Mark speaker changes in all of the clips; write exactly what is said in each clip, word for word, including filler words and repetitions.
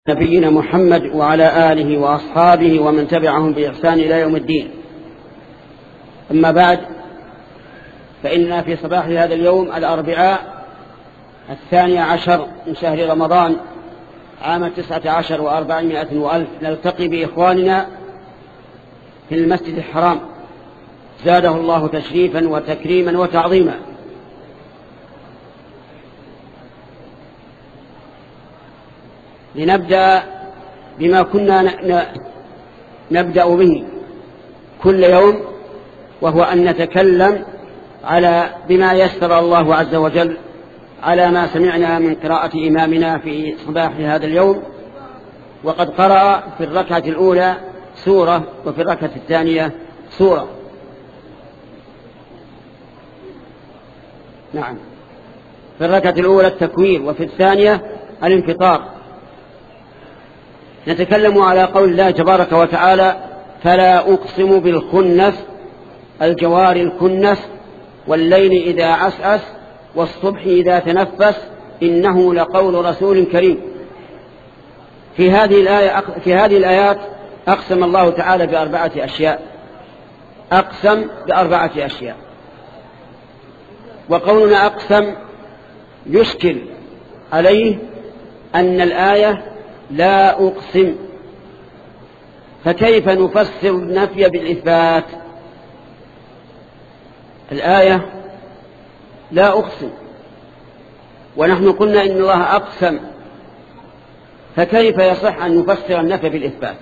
Speaker 1: نبينا محمد وعلى آله وأصحابه ومن تبعهم بإحسان إلى يوم الدين. أما بعد، فإننا في صباح هذا اليوم الأربعاء الثاني عشر من شهر رمضان عام تسعة عشر وأربعمائة وألف نلتقي بإخواننا في المسجد الحرام زاده الله تشريفا وتكريما وتعظيما. لنبدأ بما كنا نبدأ به كل يوم، وهو أن نتكلم على بما يسر الله عز وجل على ما سمعنا من قراءة إمامنا في صباح هذا اليوم. وقد قرأ في الركعة الأولى سورة وفي الركعة الثانية سورة. نعم، في الركعة الأولى التكوير وفي الثانية الانفطار. نتكلم على قول الله تبارك وتعالى: فلا أقسم بالخنس الجوار الكنس والليل إذا عسعس والصبح إذا تنفس إنه لقول رسول كريم. في هذه الآية في هذه الآيات أقسم الله تعالى بأربعة أشياء أقسم بأربعة أشياء وقولنا أقسم يشكل عليه أن الآية لا أقسم، فكيف نفسر النفي بالإثبات؟ الآية لا أقسم ونحن قلنا إن الله أقسم، فكيف يصح أن نفسر النفي بالإثبات؟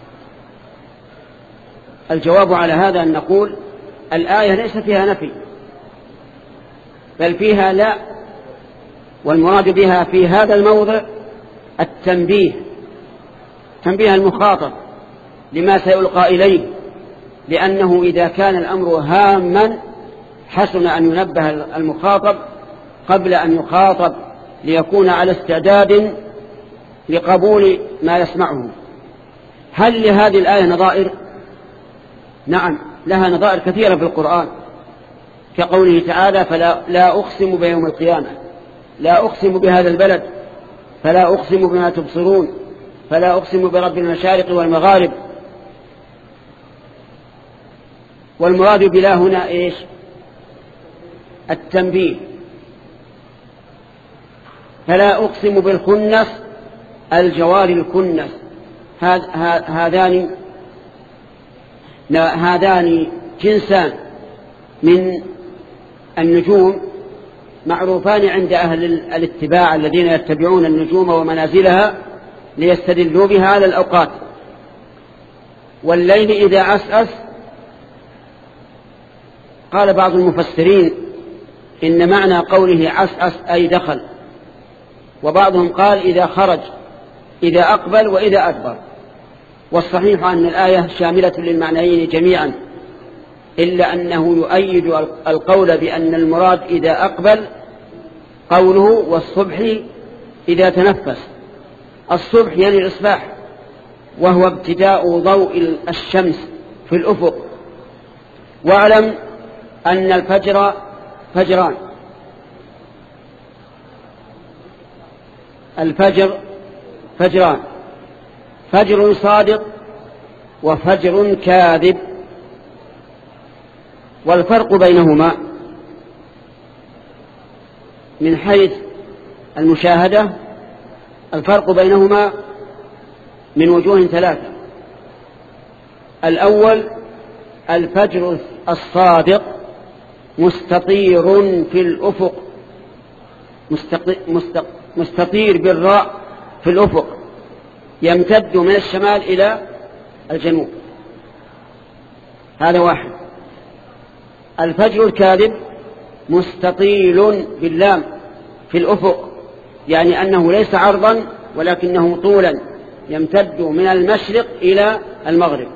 Speaker 1: الجواب على هذا أن نقول الآية ليس فيها نفي بل فيها لا، والمراد بها في هذا الموضع التنبيه، تنبيه المخاطب لما سيلقى إليه، لأنه إذا كان الأمر هاما حسن أن ينبه المخاطب قبل أن يخاطب ليكون على استعداد لقبول ما يسمعه. هل لهذه الآية نظائر؟ نعم، لها نظائر كثيرة في القرآن، كقوله تعالى: فلا لا أقسم بيوم القيامة، لا أقسم بهذا البلد، فلا أقسم بما تبصرون، فلا أقسم برب المشارق والمغارب. والمراد بلا هنا إيش؟ التنبيه. فلا أقسم بالخنس الجوار الكنس، هذان هذان جنسان من النجوم معروفان عند أهل الاتباع الذين يتبعون النجوم ومنازلها ليستدلوا بها على الأوقات. والليل إذا عسعس، قال بعض المفسرين إن معنى قوله عسعس أي دخل، وبعضهم قال إذا خرج، إذا أقبل وإذا أدبر. والصحيح أن الآية شاملة للمعنيين جميعا، إلا أنه يؤيد القول بأن المراد إذا أقبل قوله والصبح إذا تنفس. الصبح يعني الإصباح، وهو ابتداء ضوء الشمس في الأفق. واعلم أن الفجر فجران، الفجر فجران، فجر صادق وفجر كاذب. والفرق بينهما من حيث المشاهدة، الفرق بينهما من وجوه ثلاثة. الأول: الفجر الصادق مستطير في الأفق، مستطير بالراء في الأفق، يمتد من الشمال إلى الجنوب. هذا واحد. الفجر الكاذب مستطيل باللام في الأفق، يعني أنه ليس عرضا ولكنه طولا يمتد من المشرق إلى المغرب.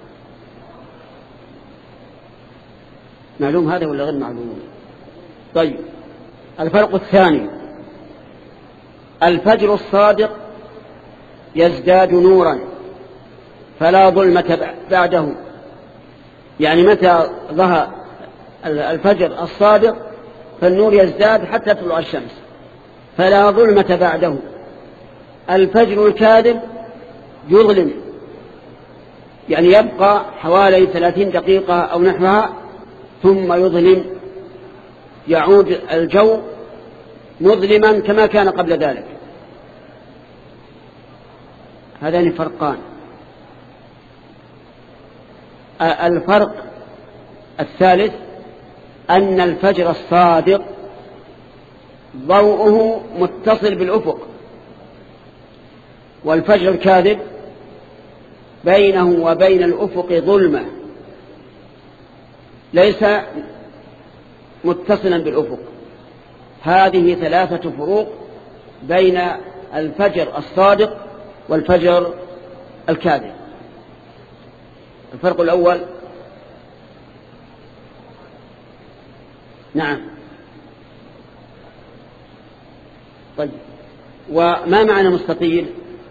Speaker 1: معلوم هذا ولا غير معلوم؟ طيب، الفرق الثاني: الفجر الصادق يزداد نورا فلا ظلمة بعده، يعني متى ظهر الفجر الصادق فالنور يزداد حتى طلوع الشمس، فلا ظلمة بعده. الفجر الكاذب يظلم، يعني يبقى حوالي ثلاثين دقيقة أو نحوها ثم يظلم، يعود الجو مظلما كما كان قبل ذلك. هذان فرقان. الفرق الثالث أن الفجر الصادق ضوءه متصل بالأفق، والفجر الكاذب بينه وبين الأفق ظلمة ليس متصلا بالأفق. هذه ثلاثة فروق بين الفجر الصادق والفجر الكاذب. الفرق الأول، نعم، طيب، وما معنى مستطيل؟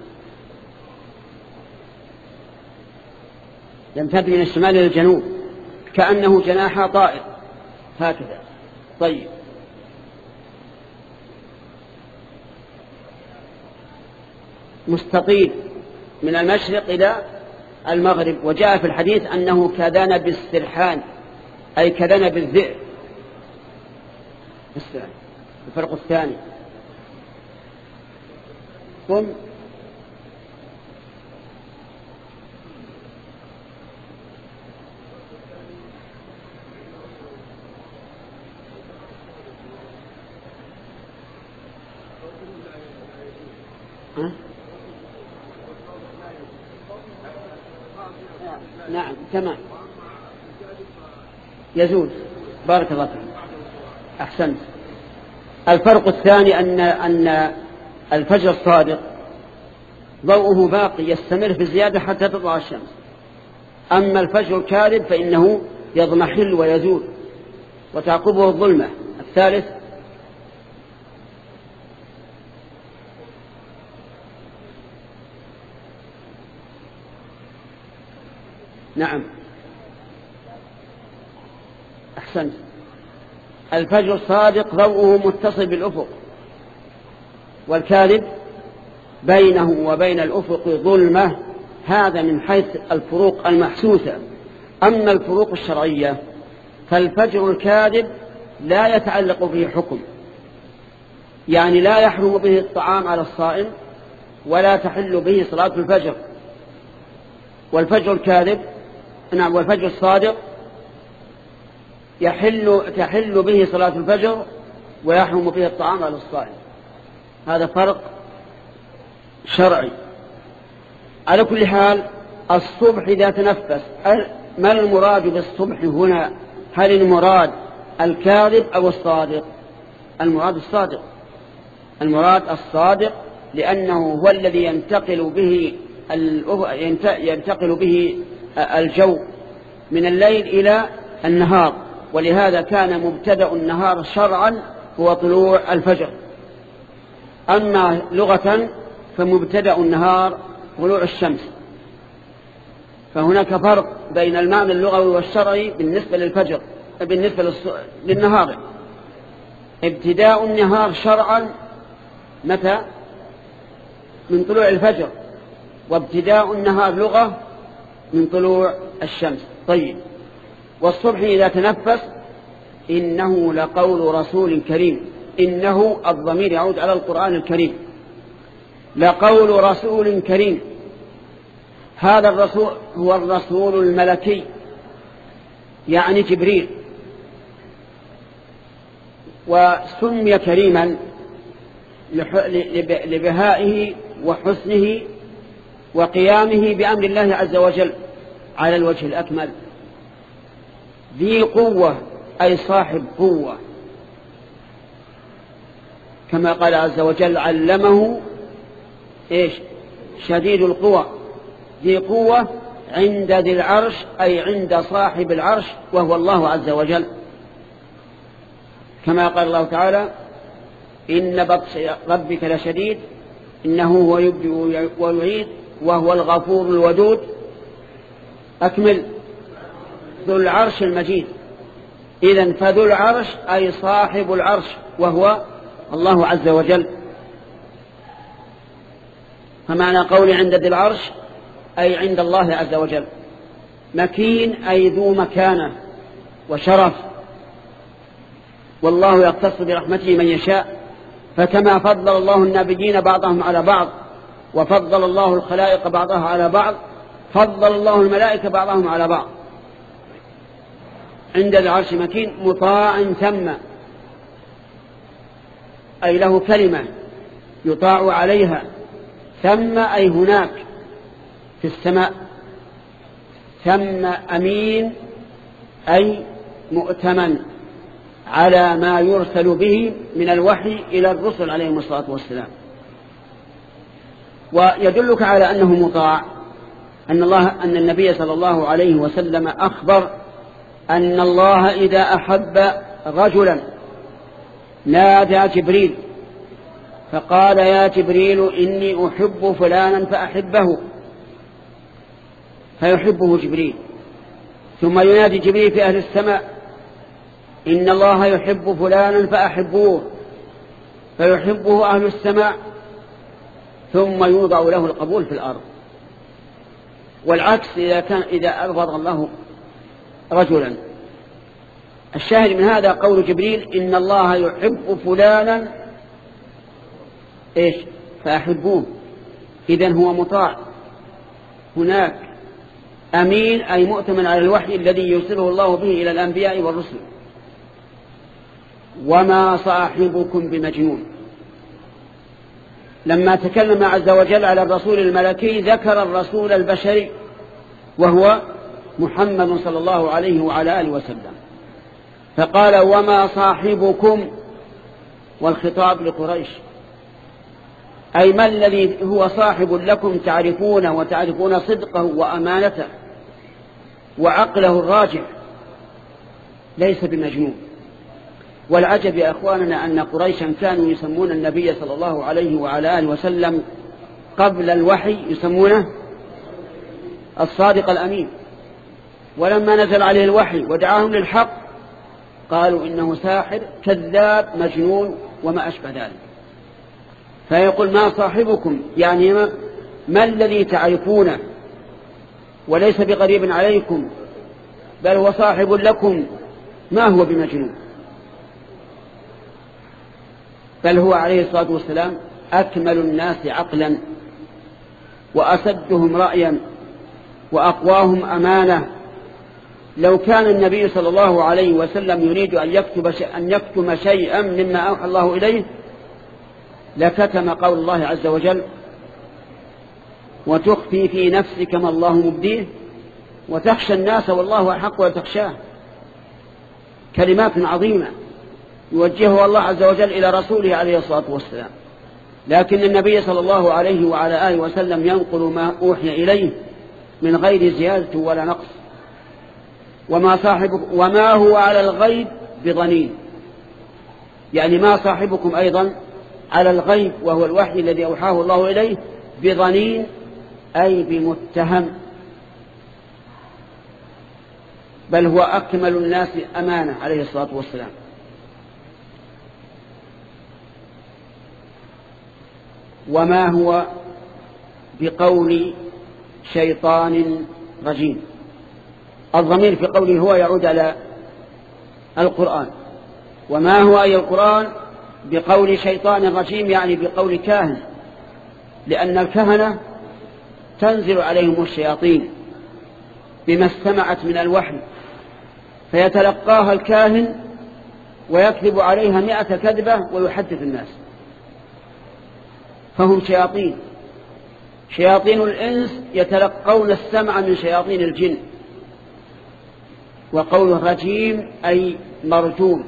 Speaker 1: يمتد من الشمال إلى الجنوب كأنه جناح طائر هكذا. طيب، مستطيل من المشرق إلى المغرب، وجاء في الحديث أنه كذنب السرحان أي كذنب الذئب. الفرق الثاني، قم ها؟ نعم تمام، يزول. بارك الله فيك، أحسنت. الفرق الثاني أن أن الفجر الصادق ضوءه باقي يستمر في الزيادة حتى تطلع الشمس، أما الفجر الكاذب فإنه يضمحل ويزول وتعقبه الظلمة. الثالث، نعم أحسنت، الفجر الصادق ضوءه متصل بالأفق، والكاذب بينه وبين الأفق ظلمة. هذا من حيث الفروق المحسوسة. أما الفروق الشرعية فالفجر الكاذب لا يتعلق به حكم، يعني لا يحرم به الطعام على الصائم ولا تحل به صلاة الفجر. والفجر الكاذب نعم والفجر الصادق يحل تحل به صلاة الفجر ويحرم به الطعام على الصائم. هذا فرق شرعي. على كل حال الصبح إذا تنفس، ما المراد بالصبح هنا؟ هل المراد الكاذب أو الصادق؟ المراد الصادق، المراد الصادق، لأنه هو الذي ينتقل به ينتقل به الجو من الليل إلى النهار، ولهذا كان مبتدأ النهار شرعا هو طلوع الفجر. أما لغة فمبتدأ النهار طلوع الشمس. فهناك فرق بين المعنى اللغوي والشرعي بالنسبة للفجر بالنسبة للنهار. ابتداء النهار شرعا متى؟ من طلوع الفجر، وابتداء النهار لغة من طلوع الشمس. طيب، والصبح إذا تنفس إنه لقول رسول كريم. إنه الضمير يعود على القرآن الكريم. لقول رسول كريم، هذا الرسول هو الرسول الملكي يعني جبريل، وسمي كريما لبهائه وحسنه وقيامه بأمر الله عز وجل على الوجه الأكمل. ذي قوة أي صاحب قوة، كما قال عز وجل علمه إيش؟ شديد القوى. ذي قوة عند ذي العرش أي عند صاحب العرش وهو الله عز وجل، كما قال الله تعالى إن بطش ربك لشديد إنه هو يبدئ ويعيد وهو الغفور الودود. أكمل. ذو العرش المجيد. إذن فذو العرش أي صاحب العرش وهو الله عز وجل. فمعنى قولي عند ذي العرش أي عند الله عز وجل. مكين أي ذو مكانة وشرف، والله يختص برحمته من يشاء. فكما فضل الله النبيين بعضهم على بعض وفضل الله الخلائق بعضها على بعض، فضل الله الملائكة بعضهم على بعض. عند العرش مكين مطاع ثم، أي له كلمة يطاع عليها. ثم أي هناك في السماء. ثم أمين أي مؤتمن على ما يرسل به من الوحي إلى الرسل عليهم الصلاة والسلام. ويدلك على أنه مطاع أن الله أن النبي صلى الله عليه وسلم أخبر أن الله إذا أحب رجلا نادى جبريل فقال يا جبريل إني أحب فلانا فأحبه، فيحبه جبريل. ثم ينادي جبريل في أهل السماء إن الله يحب فلانا فأحبوه، فيحبه أهل السماء، ثم يوضع له القبول في الأرض. والعكس إذا كان إذا أبغض الله رجلا. الشاهد من هذا قول جبريل إن الله يحب فلانا إيش فأحبوه. إذن هو مطاع هناك. أمين أي مؤتمن على الوحي الذي يرسله الله به إلى الأنبياء والرسل. وما صاحبكم بمجنون. لما تكلم عز وجل على الرسول الملكي ذكر الرسول البشري وهو محمد صلى الله عليه وعلى آله وسلم، فقال وما صاحبكم، والخطاب لقريش، أي ما الذي هو صاحب لكم تعرفونه وتعرفون صدقه وأمانته وعقله الراجح، ليس بمجنون. والعجب يا أخواننا أن قريشا كانوا يسمون النبي صلى الله عليه وعلى آله وسلم قبل الوحي يسمونه الصادق الأمين، ولما نزل عليه الوحي ودعاهم للحق قالوا إنه ساحر كذاب مجنون وما أشبه ذلك. فيقول ما صاحبكم، يعني ما, ما الذي تعرفونه وليس بقريب عليكم بل هو صاحب لكم، ما هو بمجنون، بل هو عليه الصلاة والسلام أكمل الناس عقلا وأسدهم رأيا وأقواهم أمانة. لو كان النبي صلى الله عليه وسلم يريد أن يكتب أن يكتم شيئا مما أوحى الله إليه لكتم قول الله عز وجل وتخفي في نفسك ما الله مبديه وتخشى الناس والله أحق وتخشاه. كلمات عظيمة يوجهها الله عز وجل إلى رسوله عليه الصلاة والسلام، لكن النبي صلى الله عليه وعلى آله وسلم ينقل ما أوحي إليه من غير زيادة ولا نقص. وما صاحبكم وما هو على الغيب بضنين، يعني ما صاحبكم أيضا على الغيب وهو الوحي الذي أوحاه الله إليه بضنين أي بمتهم، بل هو أكمل الناس أمانة عليه الصلاة والسلام. وما هو بقول شيطان رجيم. الضمير في قوله هو يعود على القرآن. وما هو أي القرآن بقول شيطان رجيم، يعني بقول كاهن، لأن الكهنة تنزل عليهم الشياطين بما استمعت من الوحي فيتلقاها الكاهن ويكذب عليها مئة كذبة ويحدث الناس، فهم شياطين. شياطين الإنس يتلقون السمع من شياطين الجن. وقول رجيم أي مرجوم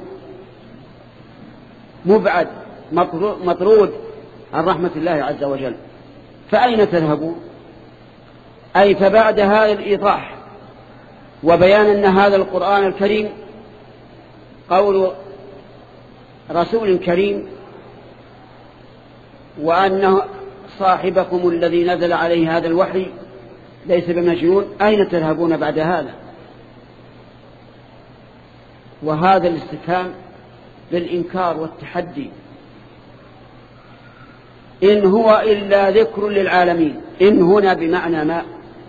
Speaker 1: مبعد مطرود عن رحمة الله عز وجل. فأين تذهبون؟ أي فبعد هذا الإيضاح وبيان أن هذا القرآن الكريم قول رسول كريم وأنه صاحبكم الذي نزل عليه هذا الوحي ليس بمجنون، أين تذهبون بعد هذا؟ وهذا الاستفهام بالإنكار والتحدي. إن هو إلا ذكر للعالمين. إن هنا بمعنى ما،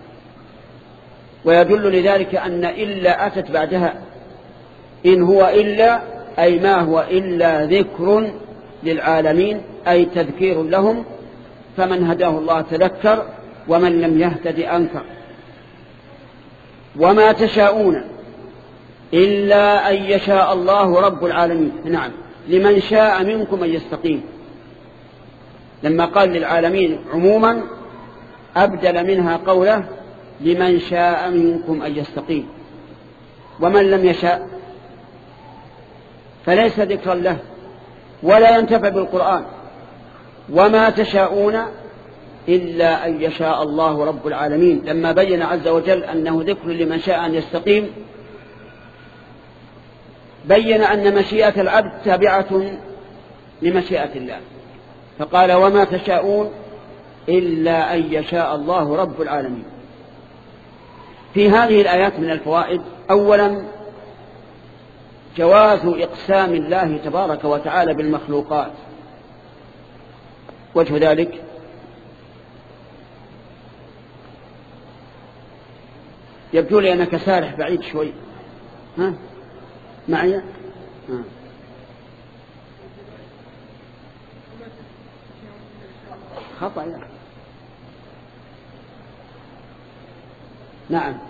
Speaker 1: ويدل لذلك أن إلا أتت بعدها. إن هو إلا أي ما هو إلا ذكر للعالمين، أي تذكير لهم، فمن هداه الله تذكر ومن لم يهتد أنكر. وما تشاءون إلا أن يشاء الله رب العالمين. نعم، لمن شاء منكم أن يستقيم. لما قال للعالمين عموما أبدل منها قوله لمن شاء منكم أن يستقيم. ومن لم يشاء فليس ذكرا له ولا ينتفع بالقرآن. وما تشاءون إلا أن يشاء الله رب العالمين. لما بين عز وجل أنه ذكر لمن شاء أن يستقيم، بين أن مشيئة العبد تابعة لمشيئة الله، فقال وما تشاءون إلا أن يشاء الله رب العالمين. في هذه الآيات من الفوائد: أولا جواز إقسام الله تبارك وتعالى بالمخلوقات. وجه ذلك يبدو لي أنك سارح بعيد شوي. ها معي؟ ها. خطأ يعني. نعم،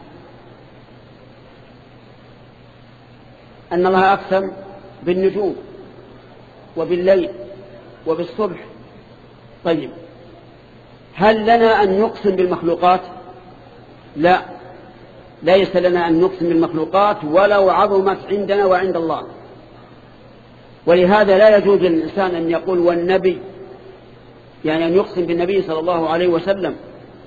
Speaker 1: أن الله أقسم بالنجوم وبالليل وبالصبح. طيب، هل لنا أن نقسم بالمخلوقات؟ لا، ليس لنا أن نقسم بالمخلوقات ولو عظمت عندنا وعند الله. ولهذا لا يجوز للإنسان أن يقول والنبي، يعني أن يقسم بالنبي صلى الله عليه وسلم.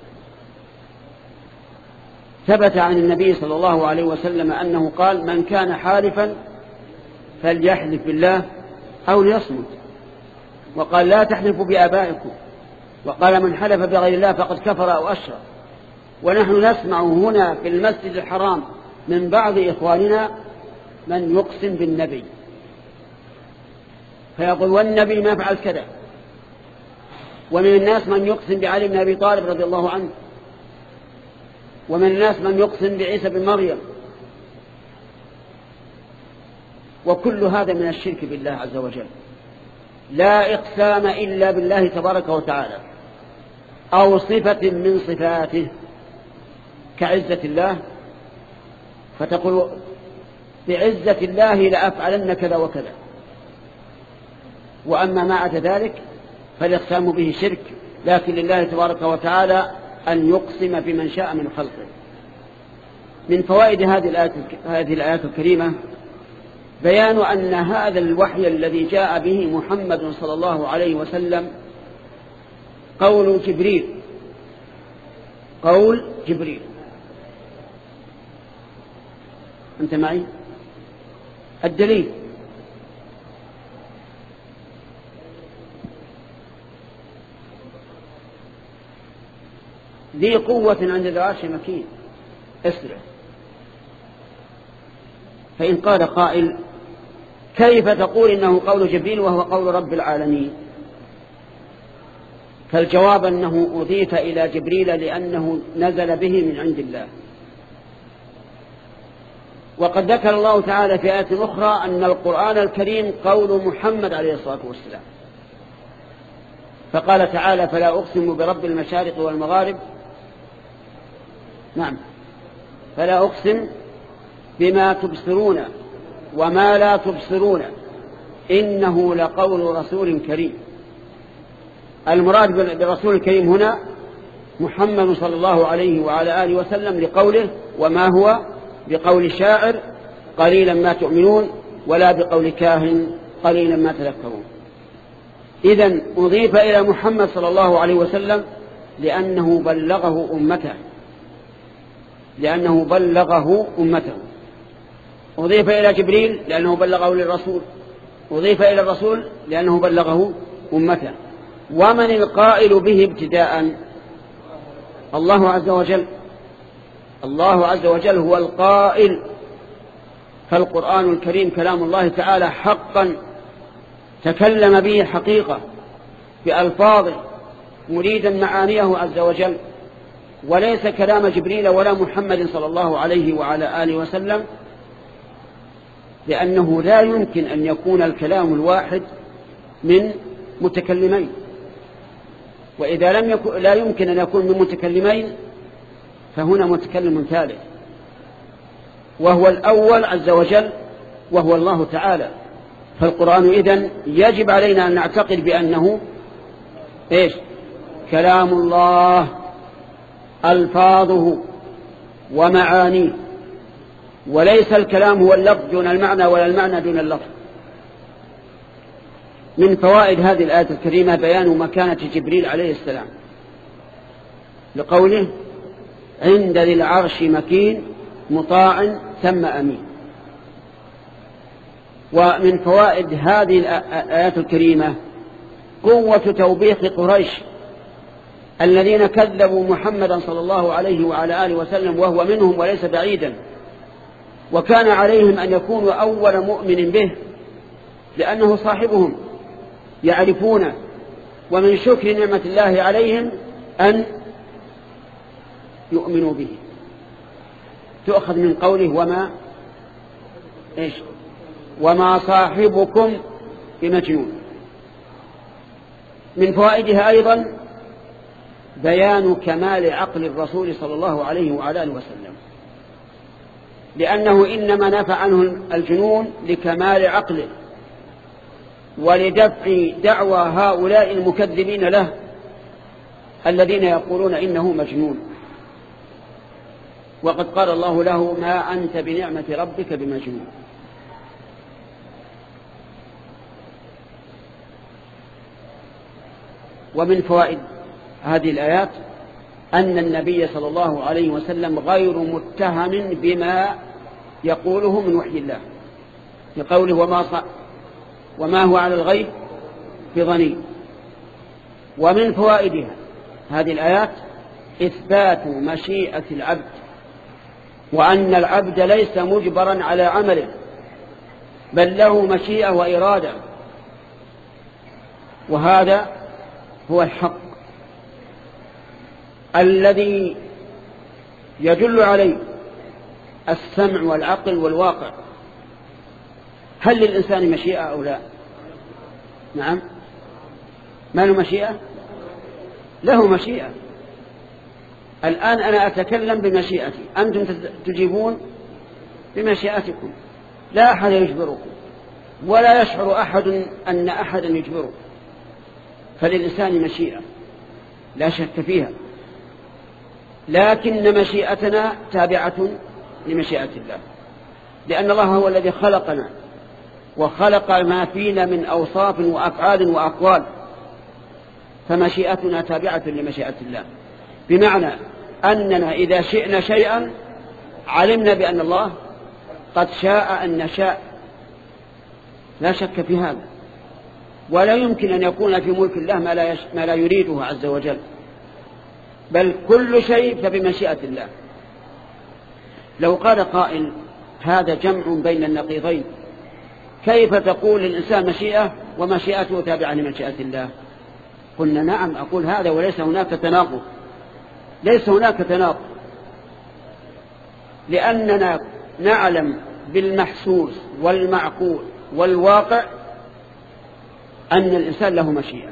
Speaker 1: ثبت عن النبي صلى الله عليه وسلم أنه قال من كان حالفا فليحلف بالله أو ليصمت، وقال لا تحلفوا بآبائكم، وقال من حلف بغير الله فقد كفر أو أشرك. ونحن نسمع هنا في المسجد الحرام من بعض إخواننا من يقسم بالنبي فيقول والنبي ما فعل كذا. ومن الناس من يقسم بعلي بن أبي طالب رضي الله عنه، ومن الناس من يقسم بعيسى بن مريم. وكل هذا من الشرك بالله عز وجل. لا إقسام إلا بالله تبارك وتعالى أو صفة من صفاته كعزة الله، فتقول بعزة الله لأفعلن كذا وكذا. وأما ما عدا ذلك فالإقسام به شرك. لكن لله تبارك وتعالى أن يقسم بمن شاء من خلقه. من فوائد هذه الآيات هذه الآيات الكريمة بيان أن هذا الوحي الذي جاء به محمد صلى الله عليه وسلم قول جبريل، قول جبريل. أنت معي؟ الدليل ذي قوة عند ذي العرش مكين. اسرع. فإن قال قائل كيف تقول إنه قول جبريل وهو قول رب العالمين؟ فالجواب أنه أضيف إلى جبريل لأنه نزل به من عند الله. وقد ذكر الله تعالى في آية أخرى أن القرآن الكريم قول محمد عليه الصلاة والسلام، فقال تعالى فلا أقسم برب المشارق والمغارب. نعم، فلا أقسم بما تبصرون وما لا تبصرون إنه لقول رسول كريم. المراد بالرسول الكريم هنا محمد صلى الله عليه وعلى آله وسلم لقوله وما هو بقول شاعر قليلا ما تؤمنون ولا بقول كاهن قليلا ما تذكرون. إذن أضيف إلى محمد صلى الله عليه وسلم لأنه بلغه أمته لأنه بلغه أمته أضيف إلى جبريل لأنه بلغه للرسول، أضيف إلى الرسول لأنه بلغه أمته. ومن القائل به ابتداء؟ الله عز وجل. الله عز وجل هو القائل. فالقرآن الكريم كلام الله تعالى حقا تكلم به حقيقة بألفاظه مريدا معانيه عز وجل، وليس كلام جبريل ولا محمد صلى الله عليه وعلى آله وسلم، لأنه لا يمكن أن يكون الكلام الواحد من متكلمين، وإذا لم يكن لا يمكن أن يكون من متكلمين فهنا متكلم ثالث، وهو الأول عز وجل وهو الله تعالى. فالقرآن إذن يجب علينا أن نعتقد بأنه إيش؟ كلام الله ألفاظه ومعانيه، وليس الكلام هو اللفظ دون المعنى ولا المعنى دون اللفظ. من فوائد هذه الآية الكريمة بيان مكانة جبريل عليه السلام لقوله عند ذي العرش مكين مطاع ثم أمين. ومن فوائد هذه الآيات الكريمة قوة توبيخ قريش الذين كذبوا محمدا صلى الله عليه وعلى آله وسلم وهو منهم وليس بعيدا، وكان عليهم أن يكونوا أول مؤمن به لأنه صاحبهم يعرفونه، ومن شكر نعمة الله عليهم أن يؤمنوا به. تؤخذ من قوله وما إيش وما صاحبكم بمجنون. من فوائدها أيضا بيان كمال عقل الرسول صلى الله عليه وعلى آله وسلم، لأنه إنما نفى عنه الجنون لكمال عقله ولدفع دعوى هؤلاء المكذبين له الذين يقولون إنه مجنون. وقد قال الله له ما أنت بنعمة ربك بمجنون. ومن فوائد هذه الآيات أن النبي صلى الله عليه وسلم غير متهم بما يقوله من وحي الله لقوله وما, ص... وما هو على الغيب بضنين. ومن فوائدها هذه الآيات إثبات مشيئة العبد، وأن العبد ليس مجبرا على عمله بل له مشيئة وإرادة، وهذا هو الحق الذي يدل عليه السمع والعقل والواقع. هل للإنسان مشيئة أو لا؟ نعم، ما له مشيئة؟ له مشيئة. الآن أنا أتكلم بمشيئتي، أنتم تجيبون بمشيئتكم، لا أحد يجبركم ولا يشعر أحد أن أحدا يجبره، فللإنسان مشيئة لا شك فيها، لكن مشيئتنا تابعة لمشيئة الله، لأن الله هو الذي خلقنا وخلق ما فينا من أوصاف وأفعال وأقوال، فمشيئتنا تابعة لمشيئة الله، بمعنى أننا إذا شئنا شيئا علمنا بأن الله قد شاء أن نشاء، لا شك في هذا، ولا يمكن أن يكون في ملك الله ما لا, يش... ما لا يريده عز وجل، بل كل شيء فبمشيئة الله. لو قال قائل هذا جمع بين النقيضين، كيف تقول الإنسان مشيئة ومشيئته تابعة لمشيئة الله؟ قلنا نعم، أقول هذا وليس هناك تناقض، ليس هناك تناقض، لأننا نعلم بالمحسوس والمعقول والواقع أن الإنسان له مشيئة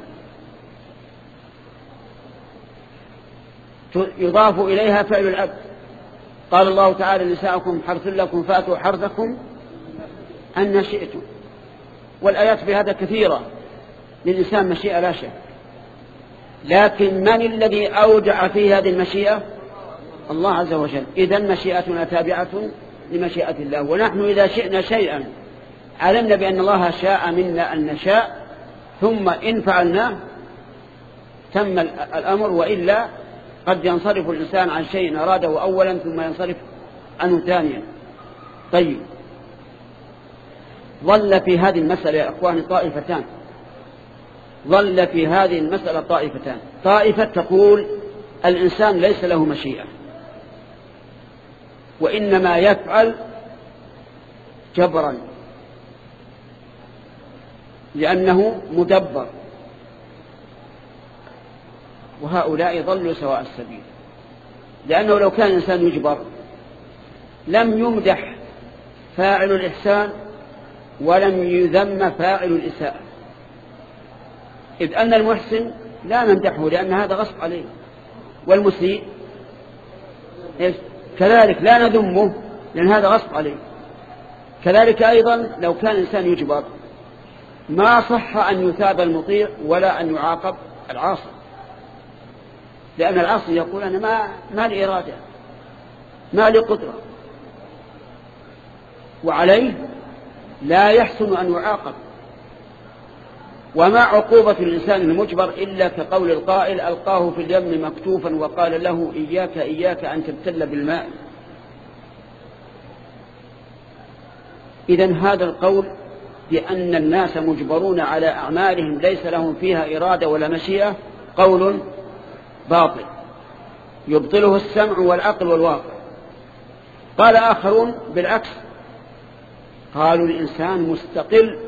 Speaker 1: يضاف إليها فعل العبد. قال الله تعالى نساءكم حرث لكم فأتوا حرثكم أن شئتم، والآيات في هذا كثيرة. للإنسان مشيئة لا شك، لكن من الذي أودع في هذه المشيئة؟ الله عز وجل. إذن مشيئتنا تابعة لمشيئة الله، ونحن إذا شئنا شيئا علمنا بأن الله شاء منا أن نشاء، ثم إن فعلناه تم الأمر، وإلا قد ينصرف الإنسان عن شيء أراده أولا ثم ينصرف عنه ثانيا. طيب، ظل في هذه المسألة يا أخواني طائفتان، ظل في هذه المسألة طائفتان. طائفة تقول الإنسان ليس له مشيئة وإنما يفعل جبرا لأنه مدبر، وهؤلاء ضلوا سواء السبيل، لأنه لو كان الإنسان يجبر لم يمدح فاعل الإحسان ولم يذم فاعل الإساءة، إذ أن المحسن لا نمدحه لأن هذا غصب عليه، والمسيء كذلك لا نذمه لأن هذا غصب عليه. كذلك أيضا لو كان الإنسان يجبر ما صح أن يثاب المطيع ولا أن يعاقب العاصي، لأن العاصي يقول أنا ما ما لي إرادة ما لي قدرة، وعليه لا يحسن أن يعاقب. وما عقوبة الإنسان المجبر إلا كقول القائل ألقاه في اليم مكتوفا وقال له إياك إياك أن تبتل بالماء. إذن هذا القول بأن الناس مجبرون على أعمالهم ليس لهم فيها إرادة ولا مشيئة قول باطل يبطله السمع والعقل والواقع. قال آخرون بالعكس، قالوا الإنسان مستقل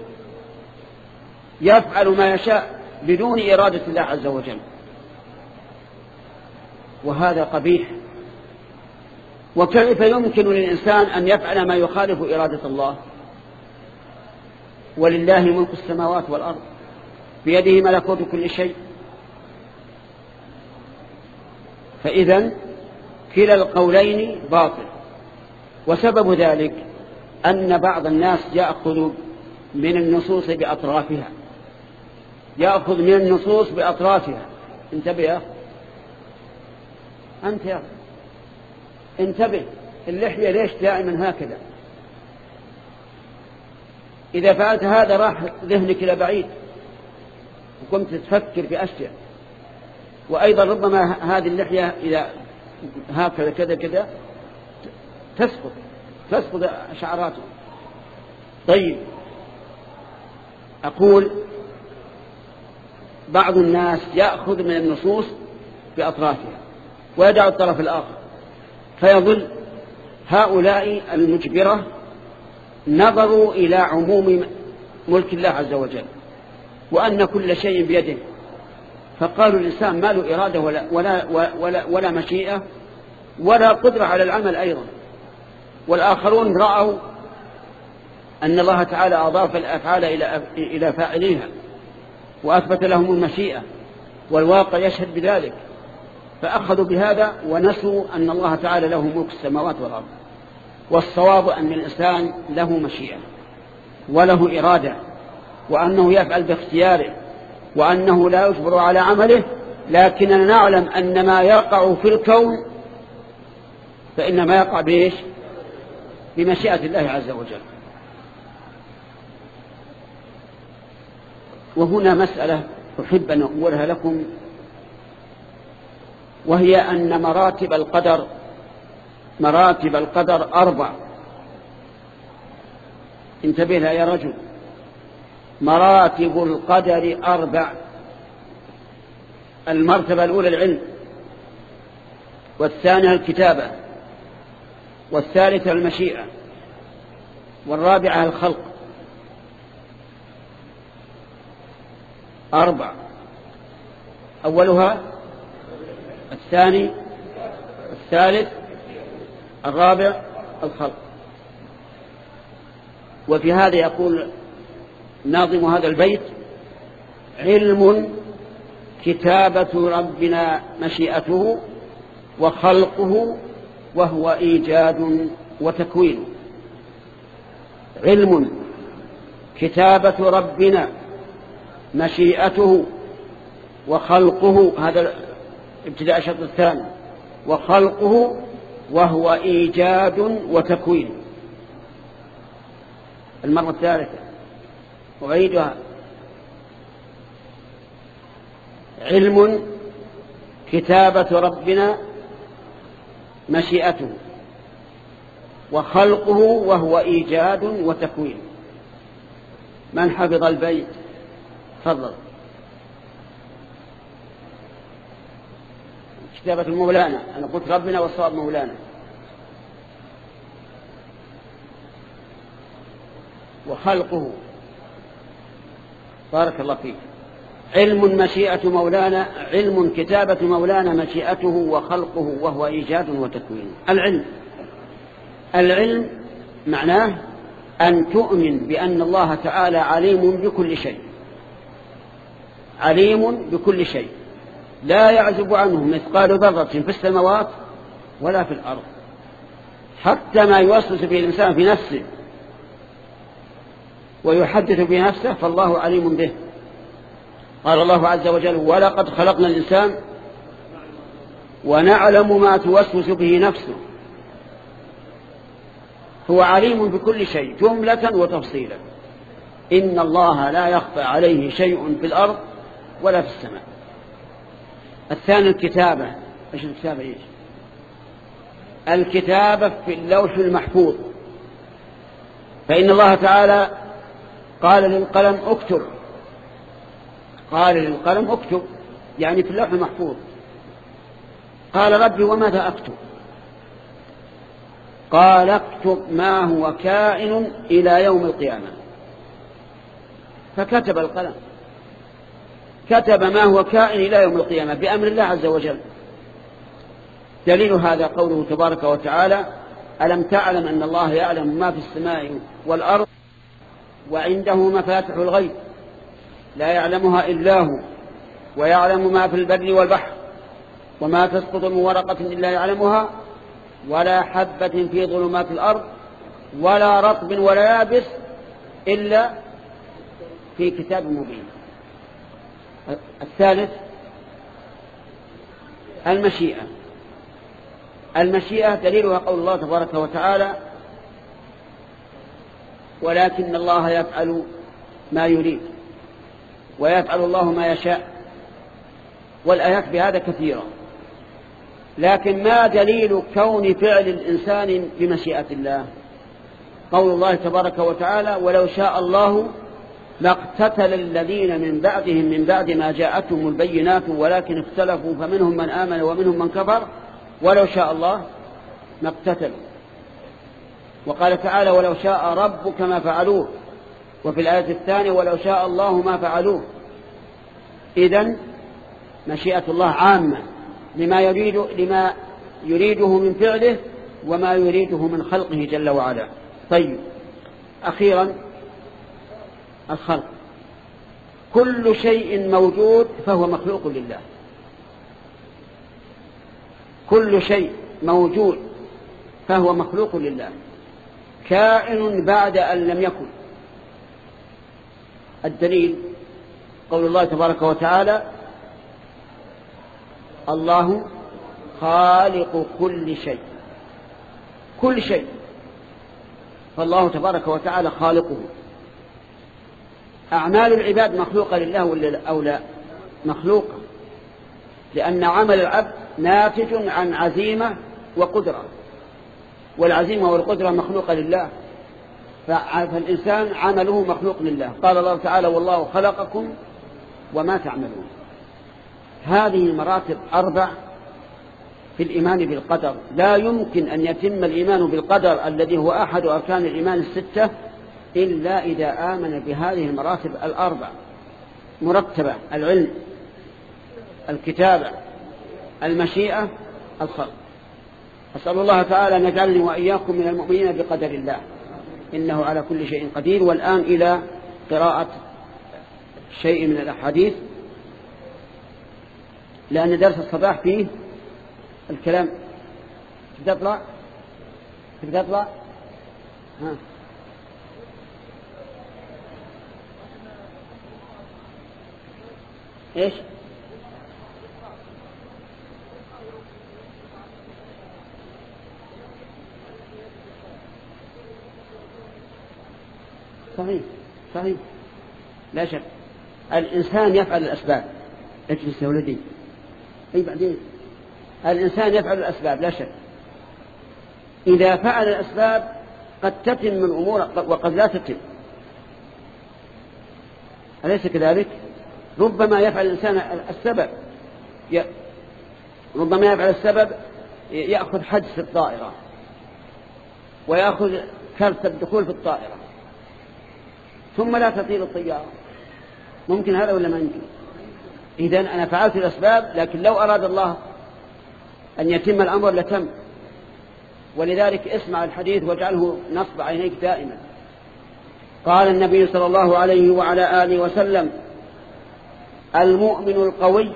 Speaker 1: يفعل ما يشاء بدون إرادة الله عز وجل، وهذا قبيح. وكيف يمكن للإنسان أن يفعل ما يخالف إرادة الله؟ ولله ملك السماوات والأرض بيده ملكوت كل شيء. فإذن كلا القولين باطل. وسبب ذلك أن بعض الناس يأخذ من النصوص بأطرافها يأخذ من النصوص بأطرافها انتبه يا أخي أنت يا أخي انتبه، اللحية ليش دائما هكذا؟ إذا فعلت هذا راح ذهنك إلى بعيد وقمت تفكر في أشياء. وأيضا ربما هذه اللحية إذا هكذا كذا كذا تسقط تسقط شعراته. طيب، أقول بعض الناس يأخذ من النصوص بأطرافها ويدع الطرف الآخر، فيظل هؤلاء المجبرة نظروا إلى عموم ملك الله عز وجل وأن كل شيء بيده، فقالوا الإنسان ما له إرادة ولا, ولا, ولا, ولا مشيئة ولا قدرة على العمل أيضا. والآخرون رأوا أن الله تعالى أضاف الأفعال إلى فاعليها وأثبت لهم المشيئة والواقع يشهد بذلك، فأخذوا بهذا ونسوا أن الله تعالى له ملك السماوات والأرض. والصواب أن الإنسان له مشيئة وله إرادة وأنه يفعل باختياره وأنه لا يجبر على عمله، لكننا نعلم أن ما يقع في الكون فإنما يقع بإيش؟ بمشيئة الله عز وجل. وهنا مسألة أحب أن أقولها لكم، وهي أن مراتب القدر مراتب القدر أربع. انتبه يا رجل، مراتب القدر أربع. المرتبة الأولى العلم، والثانية الكتابة، والثالثة المشيئة، والرابعة الخلق. أربع. أولها الثاني، الثالث، الرابع، الخلق. وفي هذا يقول ناظم هذا البيت: علم كتابة ربنا مشيئته وخلقه وهو إيجاد وتكوين. علم كتابة ربنا مشيئته وخلقه، هذا ابتداء الشرط الثاني، وخلقه وهو إيجاد وتكوين. المرة الثالثة أعيدها: علم كتابة ربنا مشيئته وخلقه وهو إيجاد وتكوين. من حفظ البيت تفضل. كتابة المولانا، أنا قلت ربنا والصواب مولانا. وخلقه، بارك الله فيك. علم مشيئة مولانا، علم كتابة مولانا مشيئته وخلقه وهو إيجاد وتكوين. العلم العلم معناه أن تؤمن بأن الله تعالى عليم بكل شيء، عليم بكل شيء، لا يعزب عنه مثقال ذرة في السماوات ولا في الأرض، حتى ما يوسوس به الإنسان في نفسه ويحدث به نفسه فالله عليم به. قال الله عز وجل: ولقد خلقنا الإنسان ونعلم ما توسوس به نفسه. هو عليم بكل شيء جملة وتفصيلا. إن الله لا يخفى عليه شيء في الأرض ولا في السماء. الثاني الكتابة. إيش الكتابة؟ إيش الكتابة؟ في اللوح المحفوظ. فإن الله تعالى قال للقلم اكتب، قال للقلم اكتب يعني في اللوح المحفوظ. قال: ربي وماذا أكتب؟ قال: اكتب ما هو كائن إلى يوم القيامة. فكتب القلم، كتب ما هو كائن إلى يوم القيامة بأمر الله عز وجل. دليل هذا قوله تبارك وتعالى: ألم تعلم أن الله يعلم ما في السماء والأرض وعنده مفاتح الغيب لا يعلمها إلا هو ويعلم ما في البر والبحر وما تسقط من ورقة إلا يعلمها ولا حبة في ظلمات الأرض ولا رطب ولا يابس إلا في كتاب مبين. الثالث المشيئة. المشيئة دليلها قول الله تبارك وتعالى: ولكن الله يفعل ما يريد ويفعل الله ما يشاء. والآيات بهذا كثيرة، لكن ما دليل كون فعل الإنسان بمشيئة الله؟ قول الله تبارك وتعالى: ولو شاء الله ما اقتتل الذين من بعدهم من بعد ما جاءتهم البينات ولكن اختلفوا فمنهم من آمن ومنهم من كفر ولو شاء الله ما اقتتلوا. وقال تعالى: ولو شاء ربك ما فعلوه. وفي الآية الثانية: ولو شاء الله ما فعلوه. إذن مشيئة الله عامة لما يريد لما يريده من فعله وما يريده من خلقه جل وعلا. طيب، أخيرا الخلق. كل شيء موجود فهو مخلوق لله. كل شيء موجود فهو مخلوق لله، كائن بعد أن لم يكن. الدليل قول الله تبارك وتعالى: الله خالق كل شيء. كل شيء، فالله تبارك وتعالى خالقه. أعمال العباد مخلوقة لله ولا أو لا؟ مخلوقة، لأن عمل العبد ناتج عن عزيمة وقدرة، والعزيمة والقدرة مخلوقة لله، فالإنسان عمله مخلوق لله. قال الله تعالى: والله خلقكم وما تعملون. هذه المراتب أربع في الإيمان بالقدر. لا يمكن أن يتم الإيمان بالقدر الذي هو أحد أركان الإيمان الستة إلا إذا آمن بهذه المراتب الأربع مرتبة: العلم، الكتابة، المشيئة، الخلق. أسأل الله تعالى أن يجعلني وإياكم من المؤمنين بقدر الله، إنه على كل شيء قدير. والآن إلى قراءة شيء من الأحاديث، لأن درس الصباح فيه الكلام. تبدأ تطلع تبدأ تطلع ها إيش صحيح صحيح لا شك. الإنسان يفعل الأسباب. اجلس يا ولدي. أي بعدين الإنسان يفعل الأسباب لا شك. إذا فعل الأسباب قد تتم من أمور وقد لا تتم، أليس كذلك؟ ربما يفعل الإنسان السبب، ربما يفعل السبب يأخذ حجز الطائرة ويأخذ كرت الدخول في الطائرة ثم لا تطير الطيارة. ممكن هذا ولا ما يمكن؟ إذن أنا فعلت الأسباب، لكن لو أراد الله أن يتم الأمر لتم. ولذلك اسمع الحديث واجعله نصب عينيك دائما. قال النبي صلى الله عليه وعلى آله وسلم: المؤمن القوي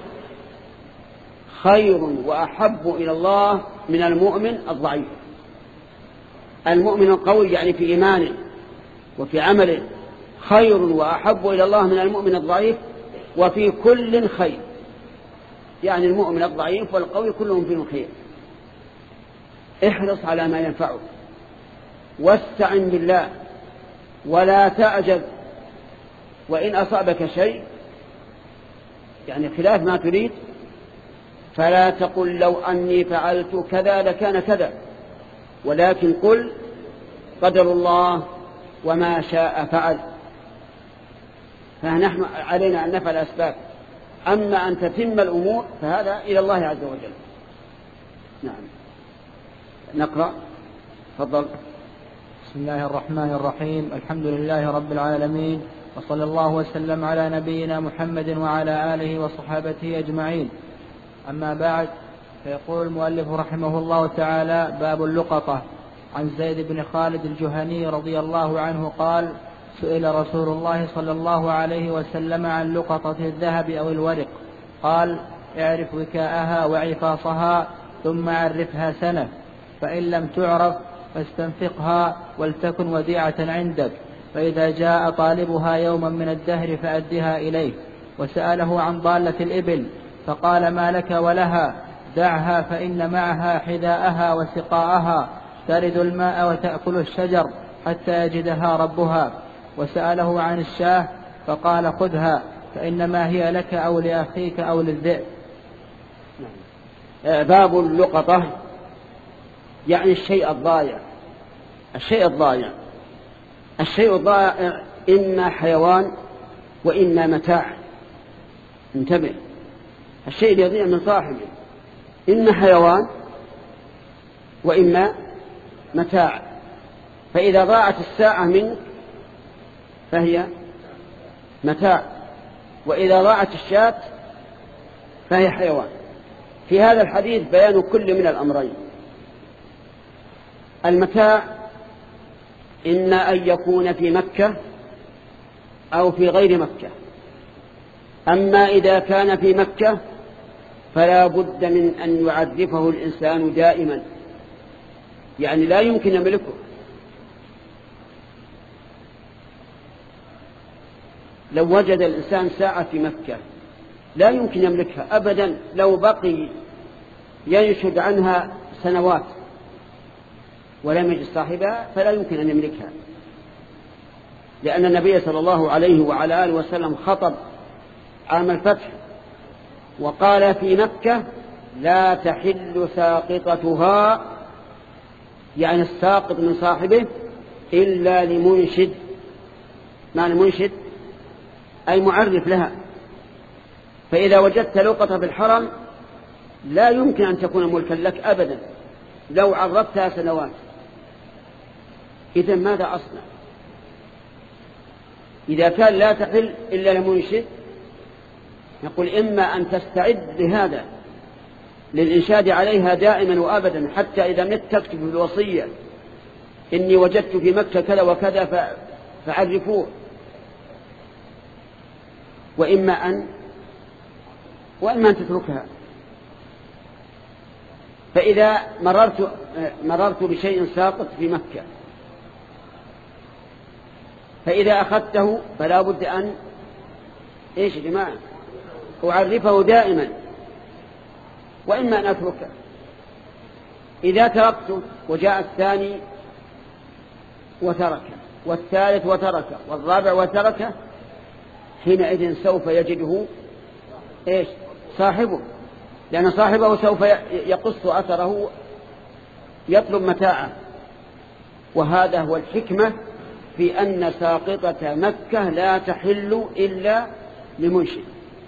Speaker 1: خير وأحب إلى الله من المؤمن الضعيف. المؤمن القوي يعني في إيمانه وفي عمله خير وأحب إلى الله من المؤمن الضعيف، وفي كل خير، يعني المؤمن الضعيف والقوي كلهم فيهم خير. احرص على ما ينفعك واستعن بالله ولا تعجب، وإن أصابك شيء يعني خلاف ما تريد فلا تقل لو أني فعلت كذا لكان كذا، ولكن قل قدر الله وما شاء فعل. فنحن علينا أن نفعل الأسباب، أما أن تتم الأمور فهذا إلى الله عز وجل. نعم، نقرأ. تفضل.
Speaker 2: بسم الله الرحمن الرحيم. الحمد لله رب العالمين، وصلى الله وسلم على نبينا محمد وعلى آله وصحابته أجمعين. أما بعد، فيقول المؤلف رحمه الله تعالى: باب اللقطة. عن زيد بن خالد الجهني رضي الله عنه قال: سئل رسول الله صلى الله عليه وسلم عن لقطة الذهب أو الورق، قال: اعرف وكاءها وعفاصها ثم عرفها سنة، فإن لم تعرف فاستنفقها ولتكن وديعة عندك، فإذا جاء طالبها يوما من الدهر فأدها إليه. وسأله عن ضالة الإبل فقال: ما لك ولها؟ دعها فإن معها حذاءها وسقاءها، ترد الماء وتأكل الشجر حتى يجدها ربها. وسأله عن الشاه فقال: خذها فإنما هي لك أو لأخيك أو للذئب.
Speaker 1: باب اللقطة يعني الشيء الضائع. الشيء الضائع الشيء الضائع إما حيوان وإما متاع. انتبه، الشيء يضيع من صاحبه إما حيوان وإما متاع. فإذا ضاعت الساعة منك فهي متاع، وإذا ضاعت الشاة فهي حيوان. في هذا الحديث بيان كل من الأمرين. المتاع إما أن يكون في مكة أو في غير مكة. أما إذا كان في مكة فلا بد من أن يعرفه الإنسان دائما، يعني لا يمكن يملكه. لو وجد الإنسان ساعة في مكة لا يمكن يملكها أبدا، لو بقي ينشد عنها سنوات ولم يجد صاحبها فلا يمكن أن يملكها، لأن النبي صلى الله عليه وعلى آله وسلم خطب عام الفتح وقال في مكة: لا تحل ساقطتها، يعني الساقط من صاحبه، إلا لمنشد. معنى منشد أي معرف لها. فإذا وجدت لقطة في الحرم لا يمكن أن تكون ملكا لك أبدا لو عرفتها سنوات. إذن ماذا أصنع؟ إذا كان لا تحل إلا لمنشد نقول إما أن تستعد بهذا للإنشاد عليها دائما وأبدا، حتى إذا مت تكتب في الوصية: إني وجدت في مكة كذا وكذا فعرفوه. وإما أن وإما أن تتركها. فإذا مررت مررت بشيء ساقط في مكة، فإذا أخذته فلا بد أن إيش يا جماعة أعرفه دائما، وإما أن أتركه. إذا تركته وجاء الثاني وتركه والثالث وتركه والرابع وتركه، حينئذ سوف يجده إيش صاحبه، لأن صاحبه سوف يقص أثره يطلب متاعه. وهذا هو الحكمة في أن ساقطة مكة لا تحل إلا لمنشد.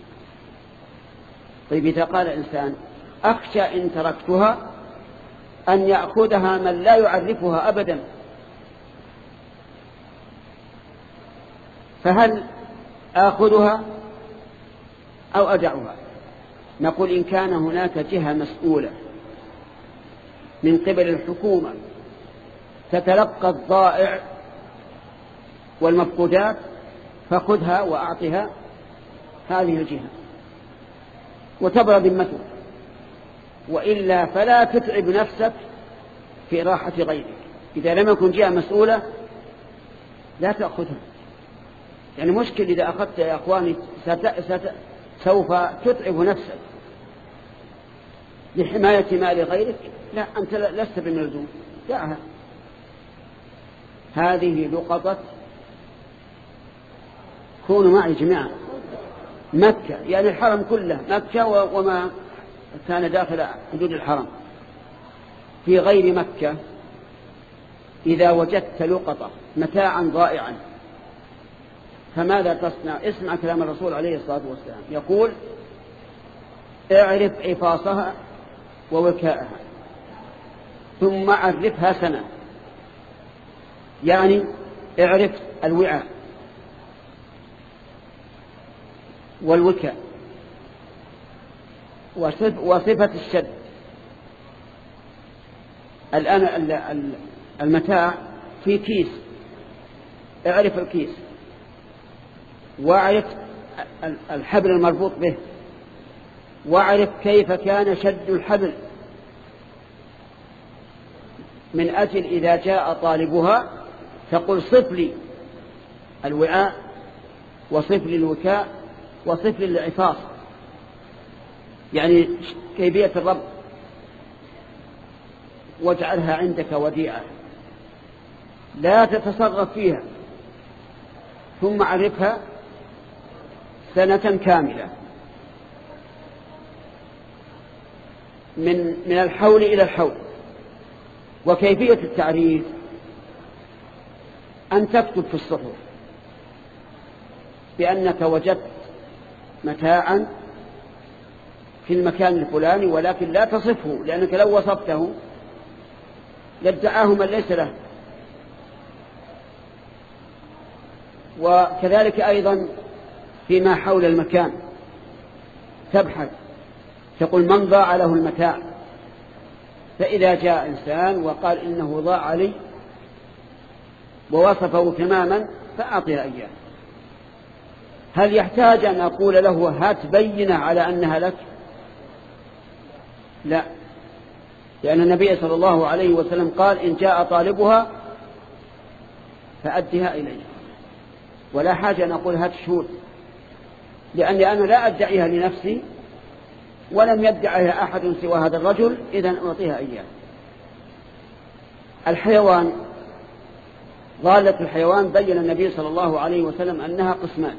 Speaker 1: طيب إذا قال الإنسان: أخشى إن تركتها أن يأخذها من لا يعرفها أبدا، فهل آخذها أو أدعها. نقول إن كان هناك جهة مسؤولة من قبل الحكومة تتلقى الضائع والمفقودات فخذها وأعطها هذه الجهة وتبرى ذمتك، وإلا فلا تتعب نفسك في راحة غيرك. إذا لم يكن جهة مسؤولة لا تأخذها، يعني مشكل إذا أخذت يا أخواني ست... ست... سوف تتعب نفسك لحماية مال غيرك. لا، أنت لست بملزوم، دعها. هذه لقطة كونوا معي جميعا مكة، يعني الحرم كله مكة وما كان داخل حدود الحرم. في غير مكة إذا وجدت لقطة متاعا ضائعا فماذا تصنع؟ اسمع كلام الرسول عليه الصلاة والسلام، يقول اعرف عفاصها ووكاءها ثم عرفها سنة. يعني اعرف الوعاء والوكاء وصفة الشد. الآن المتاع في كيس، اعرف الكيس واعرف الحبل المربوط به واعرف كيف كان شد الحبل، من أجل إذا جاء طالبها تقول صف لي الوعاء وصف لي الوكاء وصف لي العفاص، يعني كيفية الربط، واجعلها عندك وديعة لا تتصرف فيها، ثم عرفها سنة كاملة من من الحول إلى الحول. وكيفية التعريف أن تكتب في الصحف بأنك وجدت متاعا في المكان الفلاني، ولكن لا تصفه، لأنك لو وصفته لادعاه من ليس له. وكذلك أيضا فيما حول المكان تبحث، تقول من ضاع له المتاع، فإذا جاء إنسان وقال إنه ضاع لي ووصفه تماما فأعطيها إياه. هل يحتاج أن أقول له هات بينة على أنها لك؟ لا، لأن النبي صلى الله عليه وسلم قال إن جاء طالبها فأدها إليه، ولا حاجة أن أقول هات شهود، لأني أنا لا أدعيها لنفسي ولم يدعيها أحد سوى هذا الرجل، إذن أعطيها إياه. الحيوان، ضالة الحيوان بين النبي صلى الله عليه وسلم أنها قسمان: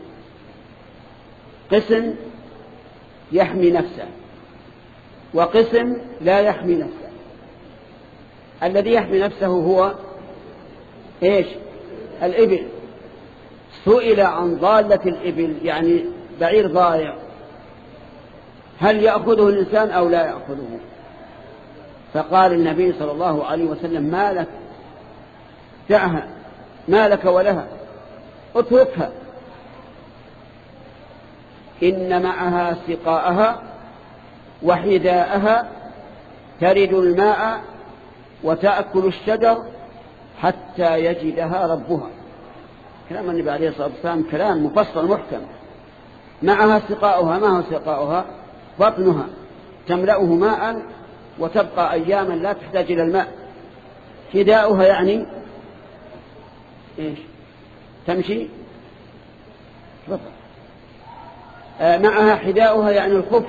Speaker 1: قسم يحمي نفسه وقسم لا يحمي نفسه. الذي يحمي نفسه هو إيش؟ الإبل. سئل عن ضالة الإبل، يعني بعير ضائع، هل يأخذه الإنسان أو لا يأخذه؟ فقال النبي صلى الله عليه وسلم ما لك، دعها، ما لك ولها، اتركها، إن معها سقاءها وحذاءها ترد الماء وتأكل الشجر حتى يجدها ربها. كلام النبي عليه الصلاة والسلام كلام مفصل محكم. معها سقاؤها، ما هو سقاؤها؟ بطنها تملأه ماء وتبقى أياما لا تحتاج إلى الماء. حذاؤها يعني إيش؟ تمشي. آه معها حذاؤها يعني الخف،